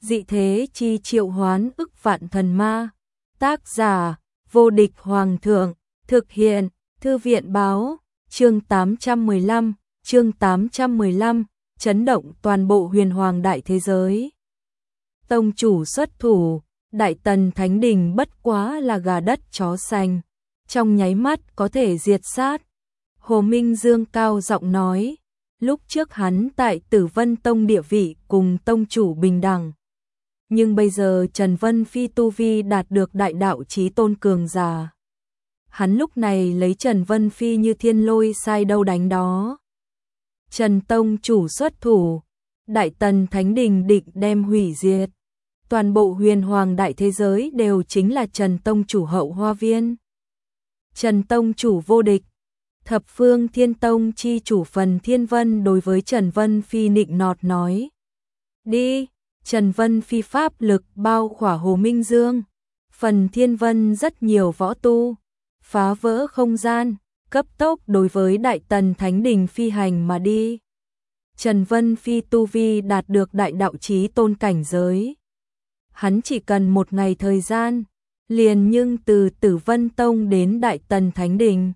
Dị thế chi triệu hoán ức vạn thần ma. Tác giả, vô địch hoàng thượng. Thực hiện, thư viện báo. Chương 815, chấn động toàn bộ huyền hoàng đại thế giới. Tông chủ xuất thủ, Đại Tần Thánh Đình bất quá là gà đất chó xanh, trong nháy mắt có thể diệt sát. Hồ Minh Dương cao giọng nói, lúc trước hắn tại Tử Vân Tông địa vị cùng tông chủ bình đẳng. Nhưng bây giờ Trần Vân Phi tu vi đạt được đại đạo chí tôn cường giả. Hắn lúc này lấy Trần Vân Phi như thiên lôi sai đâu đánh đó. Trần Tông chủ xuất thủ, Đại Tần Thánh Đình định đem hủy diệt. Toàn bộ huyền hoàng đại thế giới đều chính là Trần Tông chủ hậu hoa viên. Trần Tông chủ vô địch. Thập phương Thiên Tông chi chủ Phần Thiên Vân đối với Trần Vân Phi nịnh nọt nói. Đi, Trần Vân Phi pháp lực bao khỏa Hồ Minh Dương. Phần Thiên Vân rất nhiều võ tu, phá vỡ không gian, cấp tốc đối với Đại Tần Thánh Đình phi hành mà đi. Trần Vân Phi tu vi đạt được đại đạo chí tôn cảnh giới. Hắn chỉ cần một ngày thời gian, liền nhưng từ Tử Vân Tông đến Đại Tần Thánh Đình.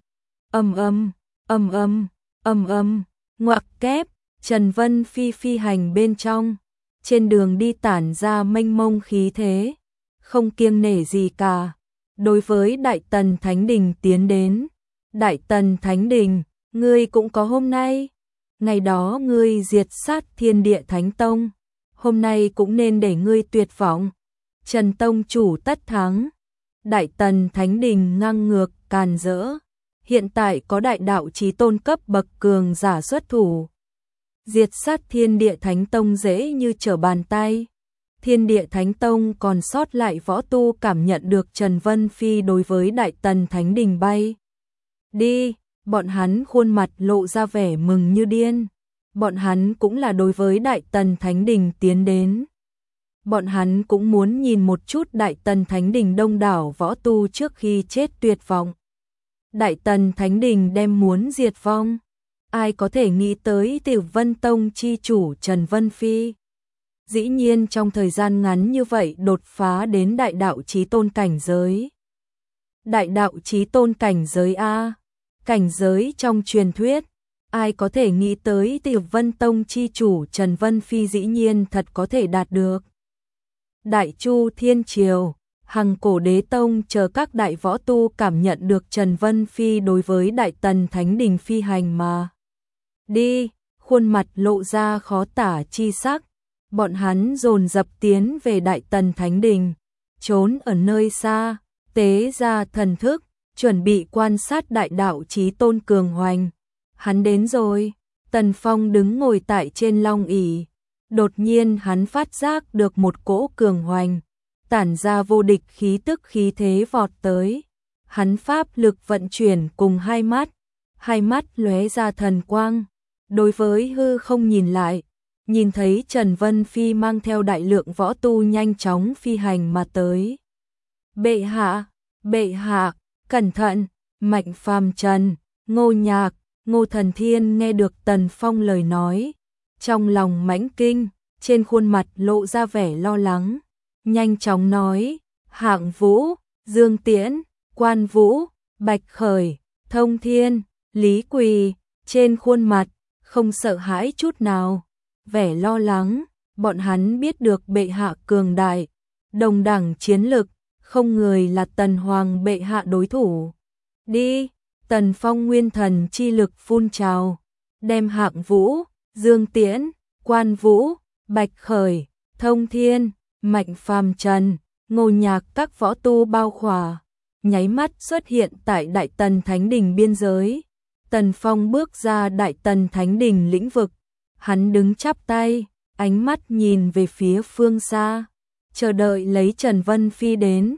Ngoặc kép, Trần Vân Phi phi hành bên trong, trên đường đi tản ra mênh mông khí thế, không kiêng nể gì cả. Đối với Đại Tần Thánh Đình tiến đến. Đại Tần Thánh Đình, ngươi cũng có hôm nay. Ngày đó ngươi diệt sát Thiên Địa Thánh Tông, hôm nay cũng nên để ngươi tuyệt vọng. Trần Tông chủ tất thắng. Đại Tần Thánh Đình ngang ngược càn rỡ. Hiện tại có đại đạo chí tôn cấp bậc cường giả xuất thủ. Diệt sát Thiên Địa Thánh Tông dễ như trở bàn tay. Thiên Địa Thánh Tông còn sót lại võ tu cảm nhận được Trần Vân Phi đối với Đại Tần Thánh Đình bay. Đi, bọn hắn khuôn mặt lộ ra vẻ mừng như điên. Bọn hắn cũng là đối với Đại Tần Thánh Đình tiến đến. Bọn hắn cũng muốn nhìn một chút Đại Tần Thánh Đình đông đảo võ tu trước khi chết tuyệt vọng. Đại Tần Thánh Đình đem muốn diệt vong. Ai có thể nghĩ tới Tử Vân Tông chi chủ Trần Vân Phi. Dĩ nhiên trong thời gian ngắn như vậy đột phá đến đại đạo chí tôn cảnh giới. Đại đạo chí tôn cảnh giới A. Cảnh giới trong truyền thuyết. Ai có thể nghĩ tới Tử Vân Tông chi chủ Trần Vân Phi dĩ nhiên thật có thể đạt được. Đại Chu Thiên Triều, Hằng Cổ Đế Tông chờ các đại võ tu cảm nhận được Trần Vân Phi đối với Đại Tần Thánh Đình phi hành mà. Đi, khuôn mặt lộ ra khó tả chi sắc. Bọn hắn dồn dập tiến về Đại Tần Thánh Đình, trốn ở nơi xa, tế ra thần thức, chuẩn bị quan sát đại đạo chí tôn cường hoành. Hắn đến rồi. Tần Phong đứng ngồi tại trên long ỷ. Đột nhiên hắn phát giác được một cỗ cường hoành, tản ra vô địch khí tức khí thế vọt tới. Hắn pháp lực vận chuyển cùng hai mắt lóe ra thần quang. Đối với hư không nhìn lại, nhìn thấy Trần Vân Phi mang theo đại lượng võ tu nhanh chóng phi hành mà tới. Bệ hạ, cẩn thận. Mạnh Phàm Trần, Ngô Nhạc, Ngô Thần Thiên nghe được Tần Phong lời nói, trong lòng mãnh kinh, trên khuôn mặt lộ ra vẻ lo lắng, nhanh chóng nói, Hạng Vũ, Dương Tiễn, Quan Vũ, Bạch Khởi, Thông Thiên, Lý Quỳ, trên khuôn mặt không sợ hãi chút nào, vẻ lo lắng. Bọn hắn biết được bệ hạ cường đại, đồng đẳng chiến lực, không người là Tần Hoàng bệ hạ đối thủ. Đi, Tần Phong nguyên thần chi lực phun trào, đem Hạng Vũ, Dương Tiễn, Quan Vũ, Bạch Khởi, Thông Thiên, Mạnh Phàm Trần, Ngô Nhạc các võ tu bao khỏa, nháy mắt xuất hiện tại Đại Tần Thánh Đình biên giới. Tần Phong bước ra Đại Tần Thánh Đình lĩnh vực, hắn đứng chắp tay, ánh mắt nhìn về phía phương xa, chờ đợi lấy Trần Vân Phi đến.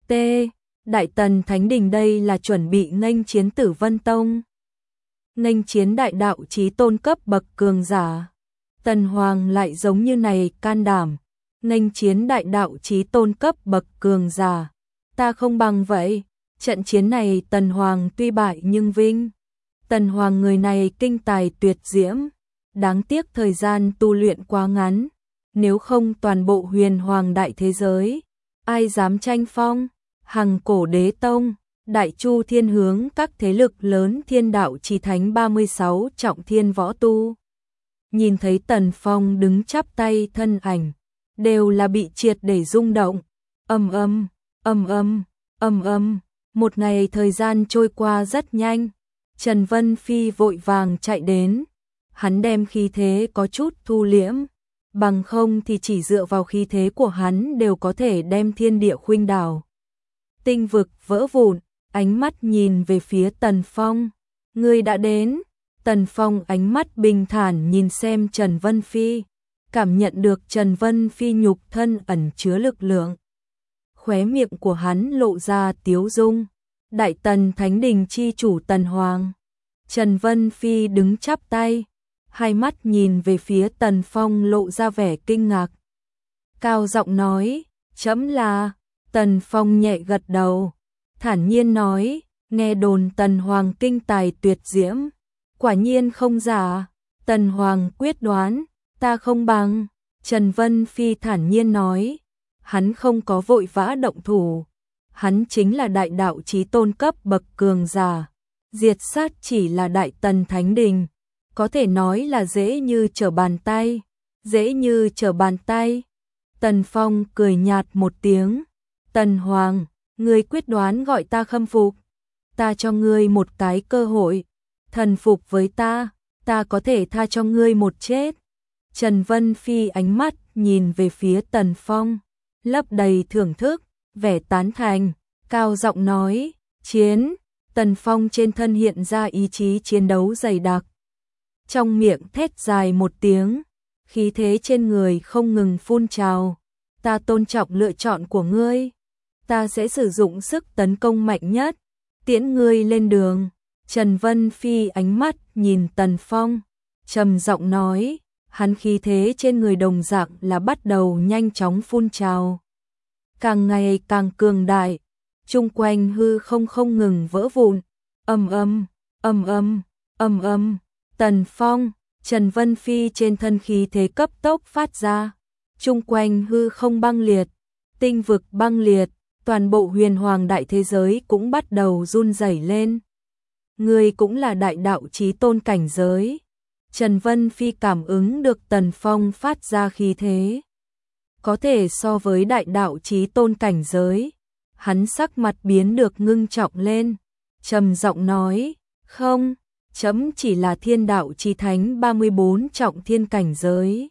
Đại Tần Thánh Đình đây là chuẩn bị nghênh chiến Tử Vân Tông, nghênh chiến đại đạo chí tôn cấp bậc cường giả. Tần Hoàng lại giống như này can đảm, nghênh chiến đại đạo chí tôn cấp bậc cường giả. Ta không bằng vậy. Trận chiến này Tần Hoàng tuy bại nhưng vinh. Tần Hoàng người này kinh tài tuyệt diễm, đáng tiếc thời gian tu luyện quá ngắn. nếu không toàn bộ huyền hoàng đại thế giới, ai dám tranh phong, Hằng Cổ Đế Tông, Đại Chu Thiên hướng các thế lực lớn Thiên Đạo Chí Thánh 36 trọng thiên võ tu. Nhìn thấy Tần Phong đứng chắp tay thân ảnh, đều là bị triệt để rung động. Ầm ầm, ầm ầm, ầm ầm, một ngày thời gian trôi qua rất nhanh. Trần Vân Phi vội vàng chạy đến, hắn đem khí thế có chút thu liễm, bằng không thì chỉ dựa vào khí thế của hắn đều có thể đem thiên địa khuynh đảo. Tinh vực vỡ vụn, ánh mắt nhìn về phía Tần Phong, ngươi đã đến. Tần Phong ánh mắt bình thản nhìn xem Trần Vân Phi, cảm nhận được Trần Vân Phi nhục thân ẩn chứa lực lượng. Khóe miệng của hắn lộ ra tiếu dung. Đại Tần Thánh Đình chi chủ Tần Hoàng. Trần Vân Phi đứng chắp tay, hai mắt nhìn về phía Tần Phong lộ ra vẻ kinh ngạc. Cao giọng nói, chấm là. Tần Phong nhẹ gật đầu, thản nhiên nói, nghe đồn Tần Hoàng kinh tài tuyệt diễm, quả nhiên không giả. Tần Hoàng quyết đoán, ta không bằng. Trần Vân Phi thản nhiên nói, hắn không có vội vã động thủ, hắn chính là đại đạo chí tôn cấp bậc cường giả, diệt sát chỉ là Đại Tần Thánh Đình, có thể nói là dễ như trở bàn tay, dễ như trở bàn tay. Tần Phong cười nhạt một tiếng, Tần Hoàng, ngươi quyết đoán gọi ta khâm phục, ta cho ngươi một cái cơ hội, thần phục với ta, ta có thể tha cho ngươi một chết. Trần Vân Phi ánh mắt nhìn về phía Tần Phong, lấp đầy thưởng thức, vẻ tán thành, cao giọng nói, chiến. Tần Phong trên thân hiện ra ý chí chiến đấu dày đặc. Trong miệng thét dài một tiếng, khí thế trên người không ngừng phun trào. Ta tôn trọng lựa chọn của ngươi. Ta sẽ sử dụng sức tấn công mạnh nhất, tiễn ngươi lên đường. Trần Vân Phi ánh mắt nhìn Tần Phong, trầm giọng nói, hắn khí thế trên người đồng dạng là bắt đầu nhanh chóng phun trào. Càng ngày càng cường đại, chung quanh hư không ngừng vỡ vụn, ầm ầm, ầm ầm, ầm ầm. Tần Phong, Trần Vân Phi trên thân khí thế cấp tốc phát ra, chung quanh hư không băng liệt, tinh vực băng liệt, toàn bộ huyền hoàng đại thế giới cũng bắt đầu run rẩy lên. Ngươi cũng là đại đạo chí tôn cảnh giới. Trần Vân Phi cảm ứng được Tần Phong phát ra khí thế, có thể so với đại đạo chí tôn cảnh giới. Hắn sắc mặt biến được ngưng trọng lên, trầm giọng nói, không, chấm chỉ là thiên đạo chí thánh 34 trọng thiên cảnh giới.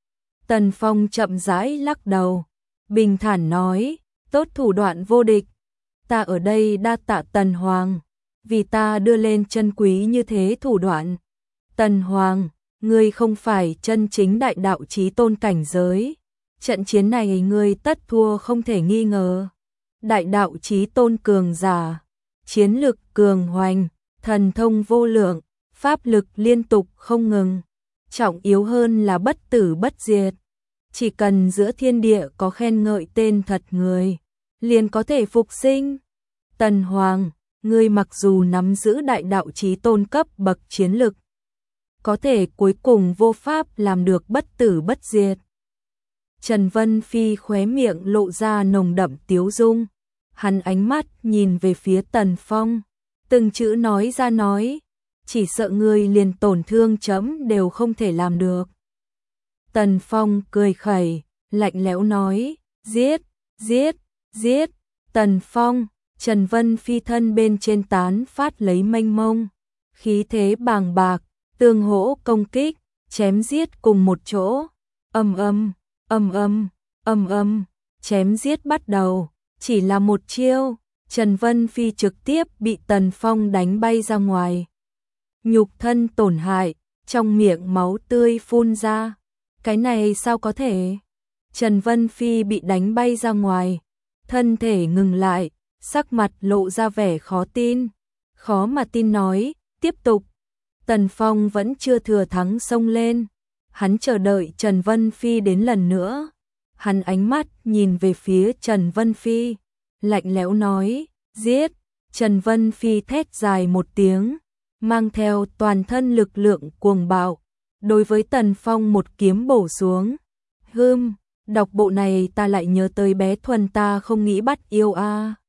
Tần Phong chậm rãi lắc đầu, bình thản nói, tốt thủ đoạn vô địch, ta ở đây đa tạ Tần Hoàng, vì ta đưa lên chân quý như thế thủ đoạn. Tần Hoàng, ngươi không phải chân chính đại đạo chí tôn cảnh giới, trận chiến này ngươi tất thua không thể nghi ngờ. Đại đạo chí tôn cường giả, chiến lực cường hoành, thần thông vô lượng, pháp lực liên tục không ngừng, trọng yếu hơn là bất tử bất diệt. Chỉ cần giữa thiên địa có khen ngợi tên thật người, liền có thể phục sinh. Tần Hoàng, ngươi mặc dù nắm giữ đại đạo chí tôn cấp bậc chiến lực, có thể cuối cùng vô pháp làm được bất tử bất diệt. Trần Vân Phi khóe miệng lộ ra nồng đậm tiếu dung, hắn ánh mắt nhìn về phía Tần Phong, từng chữ nói ra nói, chỉ sợ ngươi liền tổn thương chấm đều không thể làm được. Tần Phong cười khẩy, lạnh lẽo nói, giết, giết, giết. Tần Phong, Trần Vân Phi thân bên trên tán phát lấy mênh mông, khí thế bàng bạc, tương hỗ công kích, chém giết cùng một chỗ. Ầm ầm, ầm ầm, ầm ầm, chém giết bắt đầu, chỉ là một chiêu, Trần Vân Phi trực tiếp bị Tần Phong đánh bay ra ngoài. Nhục thân tổn hại, trong miệng máu tươi phun ra. Cái này sao có thể? Trần Vân Phi bị đánh bay ra ngoài, thân thể ngừng lại, sắc mặt lộ ra vẻ khó tin. Khó mà tin nói, tiếp tục. Tần Phong vẫn chưa thừa thắng xông lên. Hắn chờ đợi Trần Vân Phi đến lần nữa. Hắn ánh mắt nhìn về phía Trần Vân Phi, lạnh lẽo nói, giết. Trần Vân Phi thét dài một tiếng, mang theo toàn thân lực lượng cuồng bạo, đối với Tần Phong một kiếm bổ xuống. Đọc bộ này ta lại nhớ tới bé Thuần, ta không nghĩ bắt yêu a.